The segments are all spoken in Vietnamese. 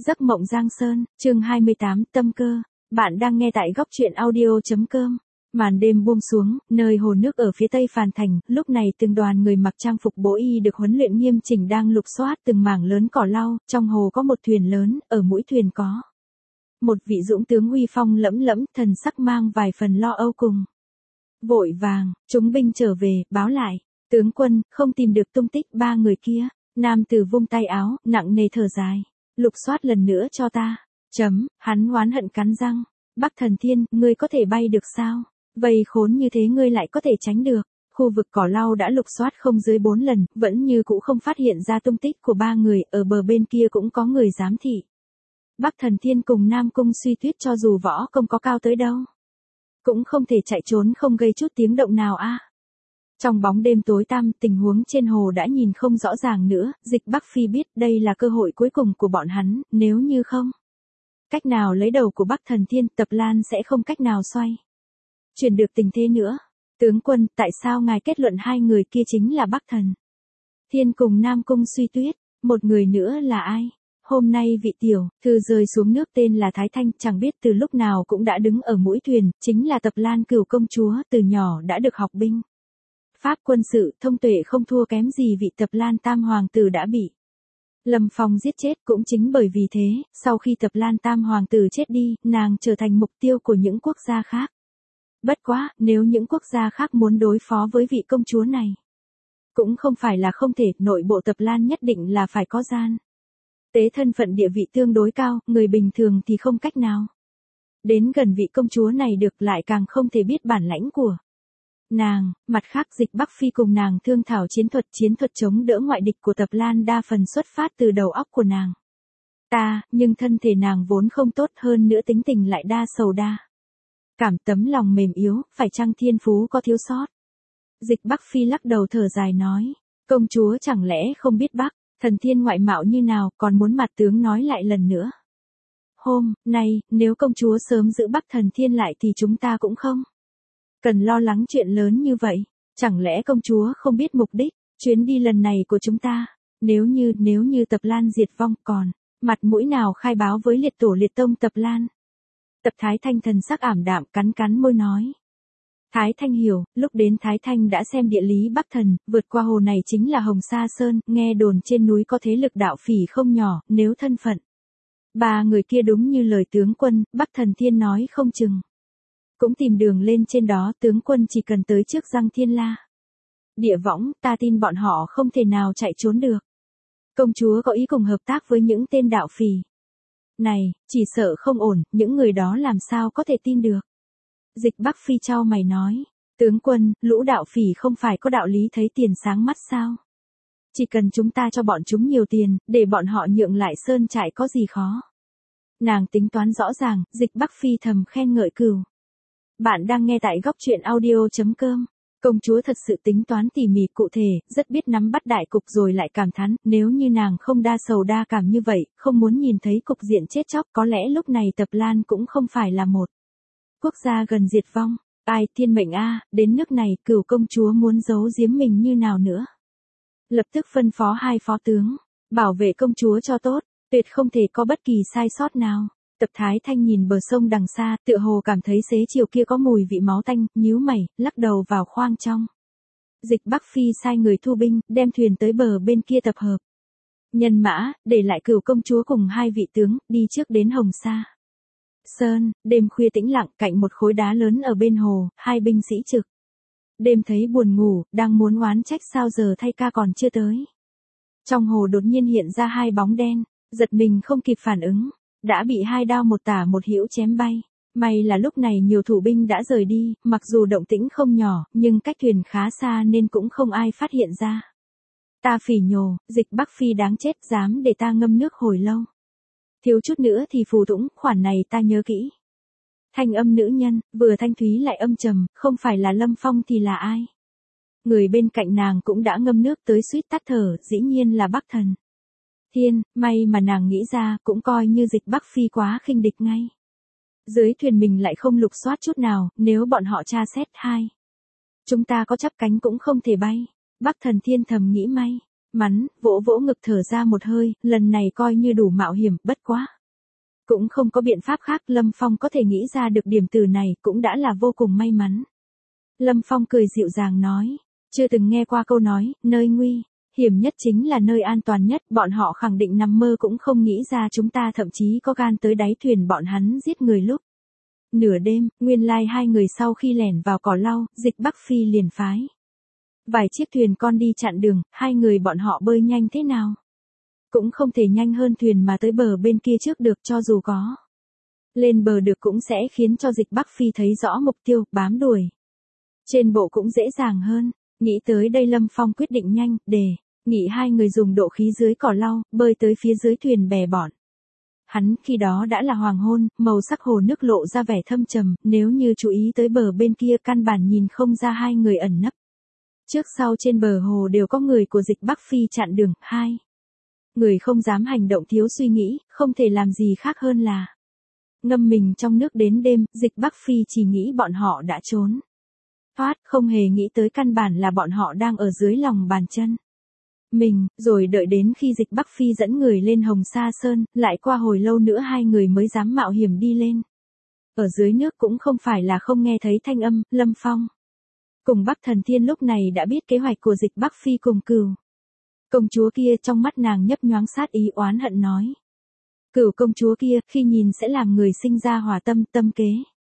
Giấc mộng Giang Sơn, chương 28, tâm cơ. Bạn đang nghe tại góc truyện audio.com. Màn đêm buông xuống, nơi hồ nước ở phía tây Phàn Thành, lúc này từng đoàn người mặc trang phục bố y được huấn luyện nghiêm chỉnh đang lục soát từng mảng lớn cỏ lau, trong hồ có một thuyền lớn, ở mũi thuyền có một vị dũng tướng uy phong lẫm lẫm, thần sắc mang vài phần lo âu cùng. Vội vàng, chúng binh trở về, báo lại, tướng quân, không tìm được tung tích ba người kia. Nam tử vung tay áo, nặng nề thở dài. Lục soát lần nữa cho ta. Hắn oán hận cắn răng. Bắc Thần Thiên, ngươi có thể bay được sao? Vây khốn như thế ngươi lại có thể tránh được. Khu vực cỏ lau đã lục soát không dưới 4 lần, vẫn như cũ không phát hiện ra tung tích của ba người, ở bờ bên kia cũng có người giám thị. Bắc Thần Thiên cùng Nam Cung Suy Tuyết cho dù võ công có cao tới đâu, cũng không thể chạy trốn không gây chút tiếng động nào a. Trong bóng đêm tối tăm, tình huống trên hồ đã nhìn không rõ ràng nữa, Dịch Bắc Phi biết đây là cơ hội cuối cùng của bọn hắn, nếu như không cách nào lấy đầu của Bắc Thần Thiên, Tập Lan sẽ không cách nào xoay chuyển được tình thế nữa. Tướng quân, tại sao ngài kết luận hai người kia chính là Bắc Thần Thiên cùng Nam Cung Suy Tuyết, một người nữa là ai? Hôm nay vị tiểu thư rơi xuống nước tên là Thái Thanh, chẳng biết từ lúc nào cũng đã đứng ở mũi thuyền, chính là Tập Lan Cửu công chúa, từ nhỏ đã được học binh pháp quân sự, thông tuệ không thua kém gì vị Tập Lan Tam hoàng tử đã bị Lâm Phong giết chết. Cũng chính bởi vì thế, sau khi Tập Lan Tam hoàng tử chết đi, nàng trở thành mục tiêu của những quốc gia khác. Bất quá, nếu những quốc gia khác muốn đối phó với vị công chúa này, cũng không phải là không thể, nội bộ Tập Lan nhất định là phải có gian tế, thân phận địa vị tương đối cao, người bình thường thì không cách nào đến gần vị công chúa này được, lại càng không thể biết bản lãnh của nàng. Mặt khác, Dịch Bắc Phi cùng nàng thương thảo chiến thuật chống đỡ ngoại địch của Tập Lan đa phần xuất phát từ đầu óc của nàng nhưng thân thể nàng vốn không tốt, hơn nữa tính tình lại đa sầu đa cảm, tấm lòng mềm yếu, phải chăng thiên phú có thiếu sót? Dịch Bắc Phi lắc đầu thở dài nói, công chúa chẳng lẽ không biết Bắc Thần Thiên ngoại mạo như nào, còn muốn mặt tướng nói lại lần nữa. Hôm nay, nếu công chúa sớm giữ Bắc Thần Thiên lại thì chúng ta cũng không cần lo lắng chuyện lớn như vậy. Chẳng lẽ công chúa không biết mục đích chuyến đi lần này của chúng ta? Nếu như Tập Lan diệt vong, còn mặt mũi nào khai báo với liệt tổ liệt tông Tập Lan? Tập Thái Thanh thần sắc ảm đạm, cắn môi nói. Thái Thanh hiểu, lúc đến Thái Thanh đã xem địa lý Bắc Thần, vượt qua hồ này chính là Hồng Sa Sơn, nghe đồn trên núi có thế lực đạo phỉ không nhỏ, nếu thân phận ba người kia đúng như lời tướng quân, Bắc Thần Thiên nói không chừng cũng tìm đường lên trên đó. Tướng quân chỉ cần tới trước Giang Thiên La địa võng, ta tin bọn họ không thể nào chạy trốn được. Công chúa có ý cùng hợp tác với những tên đạo phỉ này, chỉ sợ không ổn, những người đó làm sao có thể tin được. Dịch Bắc Phi chau mày nói, tướng quân, lũ đạo phỉ không phải có đạo lý thấy tiền sáng mắt sao? Chỉ cần chúng ta cho bọn chúng nhiều tiền, để bọn họ nhượng lại sơn trại có gì khó. Nàng tính toán rõ ràng, Dịch Bắc Phi thầm khen ngợi cừu. Bạn đang nghe tại góc truyện audio.com. Công chúa thật sự tính toán tỉ mỉ cụ thể, rất biết nắm bắt đại cục, rồi lại cảm thán, nếu như nàng không đa sầu đa cảm như vậy, không muốn nhìn thấy cục diện chết chóc, có lẽ lúc này Tập Lan cũng không phải là một quốc gia gần diệt vong. Ai, thiên mệnh a, đến nước này, Cửu công chúa muốn giấu giếm mình như nào nữa? Lập tức phân phó hai phó tướng bảo vệ công chúa cho tốt, tuyệt không thể có bất kỳ sai sót nào. Tập Thái Thanh nhìn bờ sông đằng xa, tựa hồ cảm thấy xế chiều kia có mùi vị máu tanh, nhíu mày, lắc đầu vào khoang trong. Dịch Bắc Phi sai người thu binh, đem thuyền tới bờ bên kia tập hợp nhân mã, để lại Cửu công chúa cùng hai vị tướng, đi trước đến Hồng Sa Sơn. Đêm khuya tĩnh lặng, cạnh một khối đá lớn ở bên hồ, hai binh sĩ trực đêm thấy buồn ngủ, đang muốn oán trách sao giờ thay ca còn chưa tới. Trong hồ đột nhiên hiện ra hai bóng đen, giật mình không kịp phản ứng, đã bị hai đao một tả một hữu chém bay. May là lúc này nhiều thủ binh đã rời đi, mặc dù động tĩnh không nhỏ, nhưng cách thuyền khá xa nên cũng không ai phát hiện ra. Ta phỉ nhổ, Dịch Bắc Phi đáng chết, dám để ta ngâm nước hồi lâu. Thiếu chút nữa thì phù thủng, khoản này ta nhớ kỹ. Thanh âm nữ nhân, vừa thanh thúy lại âm trầm, không phải là Lâm Phong thì là ai? Người bên cạnh nàng cũng đã ngâm nước tới suýt tắt thở, dĩ nhiên là Bắc Thần Thiên. May mà nàng nghĩ ra, cũng coi như Dịch Bắc Phi quá khinh địch ngay. Dưới thuyền mình lại không lục soát chút nào, nếu bọn họ tra xét chúng ta có chắp cánh cũng không thể bay. Bắc Thần Thiên thầm nghĩ may. Vỗ vỗ ngực thở ra một hơi, lần này coi như đủ mạo hiểm, bất quá. Cũng không có biện pháp khác, Lâm Phong có thể nghĩ ra được điểm từ này cũng đã là vô cùng may mắn. Lâm Phong cười dịu dàng nói, chưa từng nghe qua câu nói, nơi nguy hiểm nhất chính là nơi an toàn nhất, bọn họ khẳng định nằm mơ cũng không nghĩ ra chúng ta thậm chí có gan tới đáy thuyền bọn hắn giết người lúc. Nửa đêm, nguyên lai hai người sau khi lẻn vào cỏ lau, Dịch Bắc Phi liền phái vài chiếc thuyền con đi chặn đường, hai người bọn họ bơi nhanh thế nào? Cũng không thể nhanh hơn thuyền mà tới bờ bên kia trước được, cho dù có lên bờ được cũng sẽ khiến cho Dịch Bắc Phi thấy rõ mục tiêu, bám đuổi. Trên bộ cũng dễ dàng hơn, nghĩ tới đây Lâm Phong quyết định nhanh, nghị hai người dùng độ khí dưới cỏ lau, bơi tới phía dưới thuyền bè bọn. Hắn khi đó đã là hoàng hôn, màu sắc hồ nước lộ ra vẻ thâm trầm, nếu như chú ý tới bờ bên kia căn bản nhìn không ra hai người ẩn nấp. Trước sau trên bờ hồ đều có người của Dịch Bắc Phi chặn đường, hai người không dám hành động thiếu suy nghĩ, không thể làm gì khác hơn là ngâm mình trong nước đến đêm, Dịch Bắc Phi chỉ nghĩ bọn họ đã trốn thoát, không hề nghĩ tới căn bản là bọn họ đang ở dưới lòng bàn chân mình, rồi đợi đến khi Dịch Bắc Phi dẫn người lên Hồng Sa Sơn, lại qua hồi lâu nữa hai người mới dám mạo hiểm đi lên. Ở dưới nước cũng không phải là không nghe thấy thanh âm, Lâm Phong cùng Bắc Thần Thiên lúc này đã biết kế hoạch của Dịch Bắc Phi cùng Cửu công chúa kia, trong mắt nàng nhấp nhoáng sát ý oán hận nói. Cửu công chúa kia, khi nhìn sẽ làm người sinh ra hỏa tâm, tâm kế.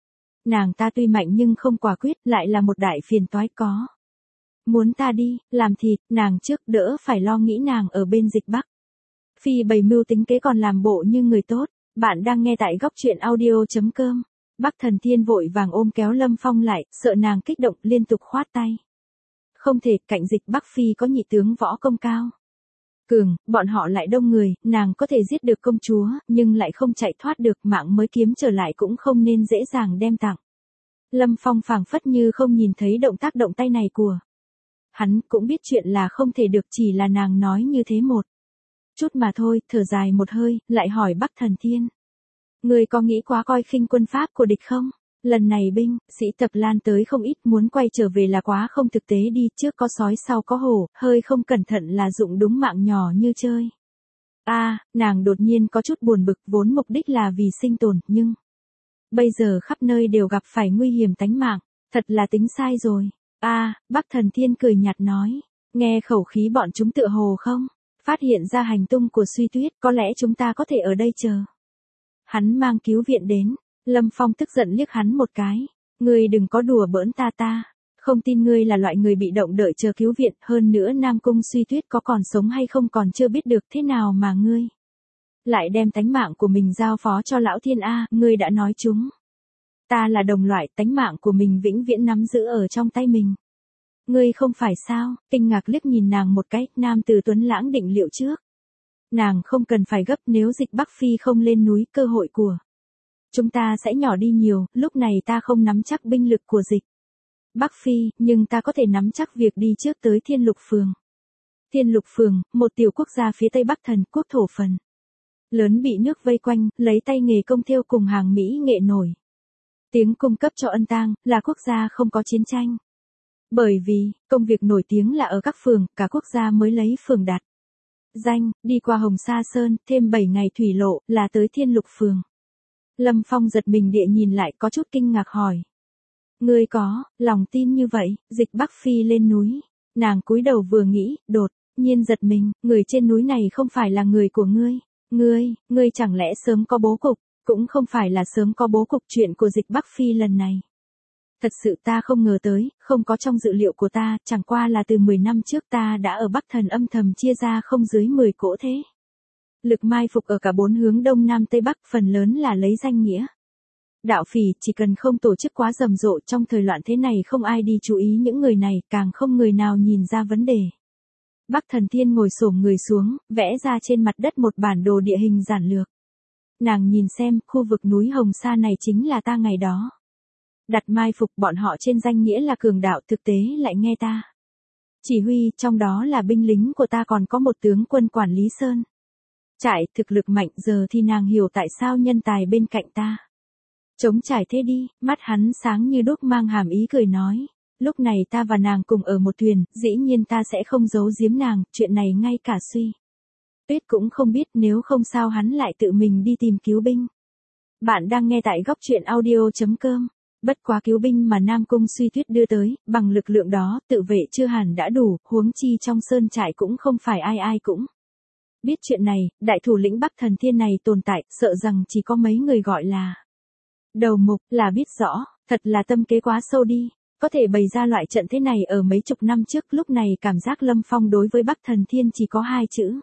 Nàng ta tuy mạnh nhưng không quả quyết, lại là một đại phiền toái có. Muốn ta đi, làm thịt, nàng trước đỡ phải lo nghĩ nàng ở bên Dịch Bắc Phi bày mưu tính kế còn làm bộ như người tốt. Bạn đang nghe tại góc truyện audio.com. Bắc Thần Thiên vội vàng ôm kéo Lâm Phong lại, sợ nàng kích động liên tục khoát tay. Không thể, cạnh Dịch Bắc Phi có nhị tướng võ công cao cường, bọn họ lại đông người, nàng có thể giết được công chúa, nhưng lại không chạy thoát được, mạng mới kiếm trở lại cũng không nên dễ dàng đem tặng. Lâm Phong phảng phất như không nhìn thấy động tay này của hắn, cũng biết chuyện là không thể được, chỉ là nàng nói như thế một chút mà thôi, thở dài một hơi, lại hỏi Bắc Thần Thiên. Người có nghĩ quá coi khinh quân pháp của địch không? Lần này binh, sĩ tập lan tới không ít, muốn quay trở về là quá không thực tế đi, trước có sói sau có hổ, hơi không cẩn thận là dụng đúng mạng nhỏ như chơi. Nàng đột nhiên có chút buồn bực, vốn mục đích là vì sinh tồn, nhưng bây giờ khắp nơi đều gặp phải nguy hiểm tánh mạng, thật là tính sai rồi. Bắc Thần Thiên cười nhạt nói, nghe khẩu khí bọn chúng tựa hồ không phát hiện ra hành tung của Suy Tuyết, có lẽ chúng ta có thể ở đây chờ hắn mang cứu viện đến. Lâm Phong tức giận liếc hắn một cái, ngươi đừng có đùa bỡn ta, không tin ngươi là loại người bị động đợi chờ cứu viện, hơn nữa Nam Cung Suy Tuyết có còn sống hay không còn chưa biết được, thế nào mà ngươi lại đem tánh mạng của mình giao phó cho lão thiên ngươi đã nói chúng ta là đồng loại, tánh mạng của mình vĩnh viễn nắm giữ ở trong tay mình. Ngươi không phải sao? Kinh ngạc liếc nhìn nàng một cái, nam tử tuấn lãng định liệu trước. Nàng không cần phải gấp, nếu Dịch Bắc Phi không lên núi, cơ hội của chúng ta sẽ nhỏ đi nhiều, lúc này ta không nắm chắc binh lực của Dịch Bắc Phi, nhưng ta có thể nắm chắc việc đi trước tới Thiên Lục Phường. Thiên Lục Phường, một tiểu quốc gia phía Tây Bắc Thần quốc thổ phần lớn bị nước vây quanh, lấy tay nghề công thêu cùng hàng mỹ nghệ nổi tiếng cung cấp cho Ân Tang, là quốc gia không có chiến tranh. Bởi vì, công việc nổi tiếng là ở các phường, cả quốc gia mới lấy phường đặt danh, đi qua Hồng Sa Sơn, thêm 7 ngày thủy lộ, là tới Thiên Lục Phường. Lâm Phong giật mình địa nhìn lại, có chút kinh ngạc hỏi. Ngươi có lòng tin như vậy? Dịch Bắc Phi lên núi. Nàng cúi đầu vừa nghĩ, đột nhiên giật mình, người trên núi này không phải là người của ngươi. Ngươi chẳng lẽ sớm có bố cục? Cũng không phải là sớm có bố cục, chuyện của Dịch Bắc Phi lần này. Thật sự ta không ngờ tới, không có trong dự liệu của ta, chẳng qua là từ 10 năm trước ta đã ở Bắc Thần âm thầm chia ra không dưới 10 cỗ thế lực mai phục ở cả 4 hướng Đông Nam Tây Bắc, phần lớn là lấy danh nghĩa đạo phỉ, chỉ cần không tổ chức quá rầm rộ, trong thời loạn thế này không ai đi chú ý những người này, càng không người nào nhìn ra vấn đề. Bắc Thần Thiên ngồi xổm người xuống, vẽ ra trên mặt đất một bản đồ địa hình giản lược. Nàng nhìn xem, khu vực núi Hồng Sa này chính là ta ngày đó đặt mai phục, bọn họ trên danh nghĩa là cường đạo, thực tế lại nghe ta chỉ huy, trong đó là binh lính của ta, còn có một tướng quân quản lý sơn trại, thực lực mạnh. Giờ thì nàng hiểu tại sao nhân tài bên cạnh ta trống trải thế đi. Mắt hắn sáng như đuốc mang hàm ý cười nói, Lúc này ta và nàng cùng ở một thuyền, dĩ nhiên ta sẽ không giấu giếm nàng, chuyện này ngay cả Suy Tuyết cũng không biết, nếu không sao hắn lại tự mình đi tìm cứu binh. Bạn đang nghe tại góc truyện audio.com. Bất quá cứu binh mà Nam Cung Suy Tuyết đưa tới, bằng lực lượng đó, tự vệ chưa hẳn đã đủ, huống chi trong sơn trại cũng không phải ai ai cũng biết chuyện này, đại thủ lĩnh Bắc Thần Thiên này tồn tại, sợ rằng chỉ có mấy người gọi là đầu mục, là biết rõ, thật là tâm kế quá sâu đi, có thể bày ra loại trận thế này ở mấy chục năm trước, lúc này cảm giác Lâm Phong đối với Bắc Thần Thiên chỉ có hai chữ.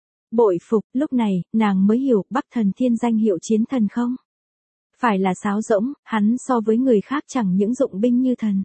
Bội phục, lúc này, nàng mới hiểu Bắc Thần Thiên danh hiệu chiến thần không phải là sáo rỗng, hắn so với người khác chẳng những dụng binh như thần.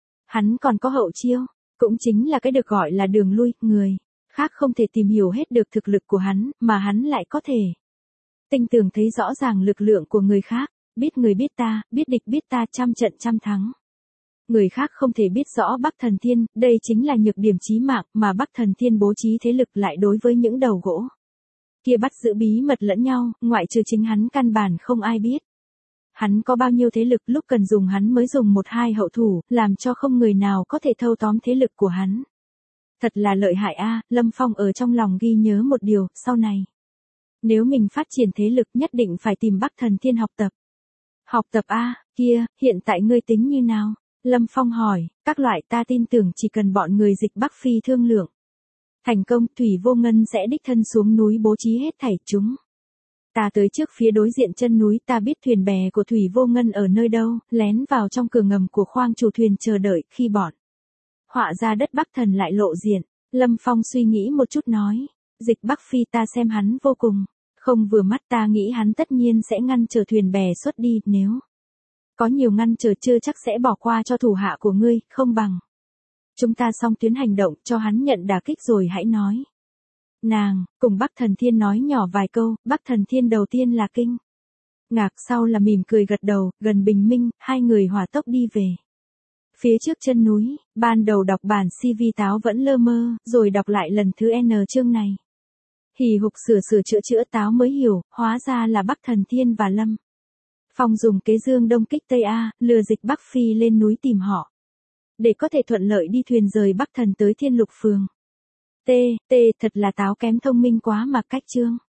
Hắn còn có hậu chiêu, cũng chính là cái được gọi là đường lui, người khác không thể tìm hiểu hết được thực lực của hắn, mà hắn lại có thể tinh tường thấy rõ ràng lực lượng của người khác, biết người biết ta, biết địch biết ta, trăm trận trăm thắng. Người khác không thể biết rõ Bắc Thần Thiên, đây chính là nhược điểm chí mạng mà Bắc Thần Thiên bố trí thế lực lại đối với những đầu gỗ kia bắt giữ bí mật lẫn nhau, ngoại trừ chính hắn căn bản không ai biết. Hắn có bao nhiêu thế lực, lúc cần dùng hắn mới dùng một hai hậu thủ, làm cho không người nào có thể thâu tóm thế lực của hắn. Thật là lợi hại a. Lâm Phong ở trong lòng ghi nhớ một điều, sau này nếu mình phát triển thế lực nhất định phải tìm Bắc Thần Thiên học tập. Học tập a, kia, hiện tại ngươi tính như nào? Lâm Phong hỏi, các loại ta tin tưởng chỉ cần bọn người Dịch Bắc Phi thương lượng thành công, Thủy Vô Ngân sẽ đích thân xuống núi bố trí hết thảy chúng. Ta tới trước phía đối diện chân núi, ta biết thuyền bè của Thủy Vô Ngân ở nơi đâu, lén vào trong cửa ngầm của khoang chủ thuyền chờ đợi, khi bọn họa ra đất Bắc Thần lại lộ diện. Lâm Phong suy nghĩ một chút nói, Dịch Bắc Phi ta xem hắn vô cùng không vừa mắt, ta nghĩ hắn tất nhiên sẽ ngăn trở thuyền bè xuất đi, nếu có nhiều ngăn trở chưa chắc sẽ bỏ qua cho thủ hạ của ngươi, không bằng chúng ta song tuyến hành động, cho hắn nhận đả kích rồi hãy nói. Nàng cùng Bắc Thần Thiên nói nhỏ vài câu, Bắc Thần Thiên đầu tiên là kinh ngạc, sau là mỉm cười gật đầu, gần bình minh, hai người hỏa tốc đi về phía trước chân núi. Ban đầu đọc bản CV Táo vẫn lơ mơ, rồi đọc lại lần thứ N chương này. Hì hục sửa chữa Táo mới hiểu, hóa ra là Bắc Thần Thiên và Lâm Phong dùng kế dương đông kích Tây A, lừa Dịch Bắc Phi lên núi tìm họ, để có thể thuận lợi đi thuyền rời Bắc Thần tới Thiên Lục Phường. Thật là Táo kém thông minh quá mà cách chương.